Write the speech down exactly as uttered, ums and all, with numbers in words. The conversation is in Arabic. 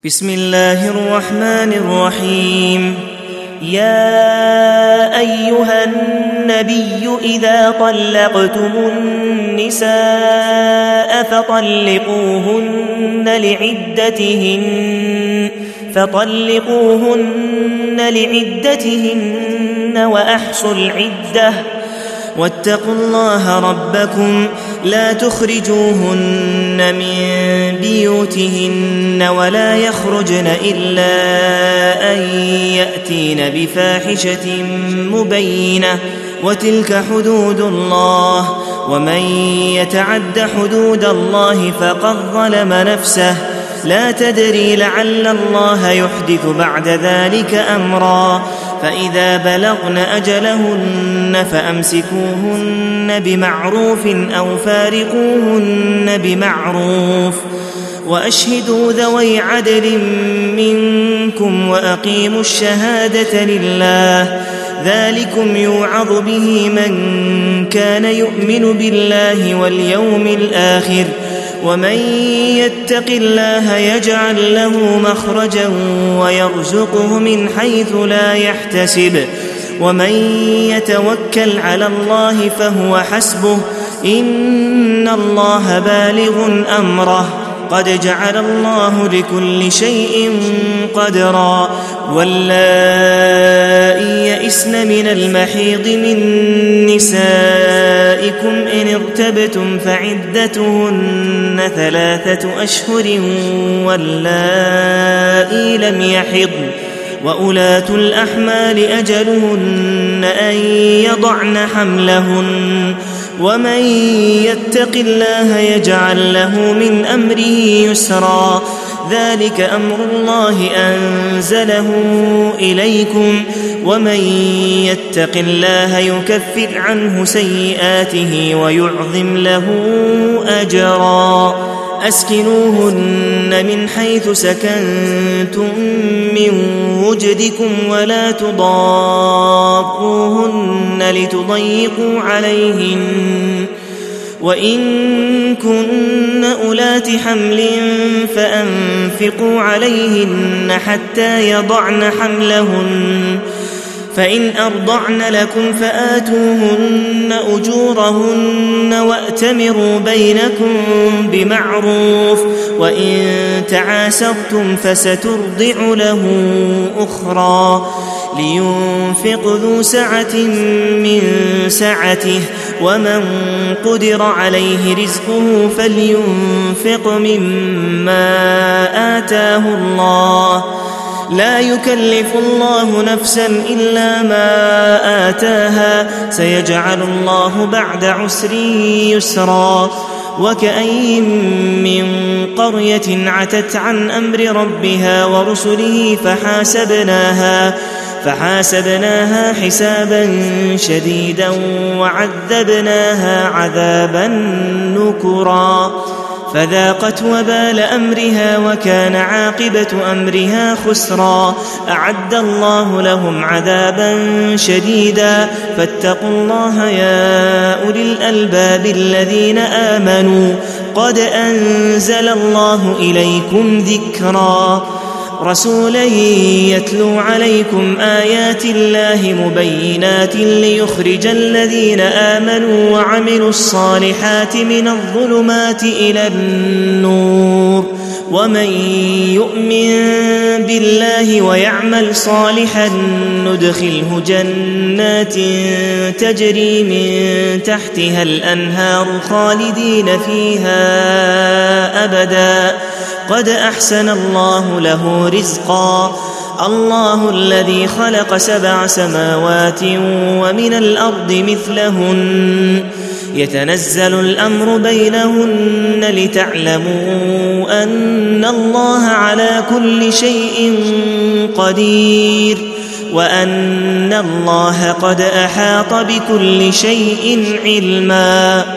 بسم الله الرحمن الرحيم. يا أيها النبي إذا طلقتم النساء فطلقوهن لعدتهن فطلقوهن لعدتهن وأحصوا العدة واتقوا الله ربكم لا تخرجوهن من بيوتهن ولا يخرجن إلا أن يأتين بفاحشة مبينة وتلك حدود الله ومن يتعد حدود الله فقد ظلم نفسه لا تدري لعل الله يحدث بعد ذلك أمرا فإذا بلغن أجلهن فأمسكوهن بمعروف أو فارقوهن بمعروف وأشهدوا ذوي عدل منكم وأقيموا الشهادة لله ذلكم يوعظ به من كان يؤمن بالله واليوم الآخر ومن يتق الله يجعل له مخرجا ويرزقه من حيث لا يحتسب ومن يتوكل على الله فهو حسبه إن الله بالغ أمره قد جعل الله لكل شيء قدرا واللائي يئسن من المحيض من نسائكم إن ارتبتم فعدتهن ثلاثة أشهر واللائي لم يحضن وأولاة الأحمال أجلهن أن يضعن حملهن ومن يتق الله يجعل له من أمره يسرا ذلك أمر الله أنزله إليكم ومن يتق الله يكفر عنه سيئاته ويعظم له أجرا أسكنوهن من حيث سكنتم من وجدكم ولا تضاروهن لتضيقوا عليهن وإن كن أولات حمل فأنفقوا عليهن حتى يضعن حملهن فإن أرضعن لكم فآتوهن أجورهن وأتمروا بينكم بمعروف وإن تعاسرتم فسترضع له أخرى لينفق ذو سعة من سعته ومن قدر عليه رزقه فلينفق مما آتاه الله لا يكلف الله نفسا إلا ما آتاها سيجعل الله بعد عسر يسرا وكأين من قرية عتت عن أمر ربها ورسله فحاسبناها فحاسبناها حسابا شديدا وعذبناها عذابا نكرا فذاقت وبال أمرها وكان عاقبة أمرها خسرا أعد الله لهم عذابا شديدا فاتقوا الله يا أولي الألباب الذين آمنوا قد أنزل الله إليكم ذكرا رسولا يتلو عليكم آيات الله مبينات ليخرج الذين آمنوا وعملوا الصالحات من الظلمات إلى النور ومن يؤمن بالله ويعمل صالحا ندخله جنات تجري من تحتها الأنهار خالدين فيها أبدا قد أحسن الله له رزقا الله الذي خلق سبع سماوات ومن الأرض مثلهن يتنزل الأمر بينهن لتعلموا أن الله على كل شيء قدير وأن الله قد أحاط بكل شيء علما.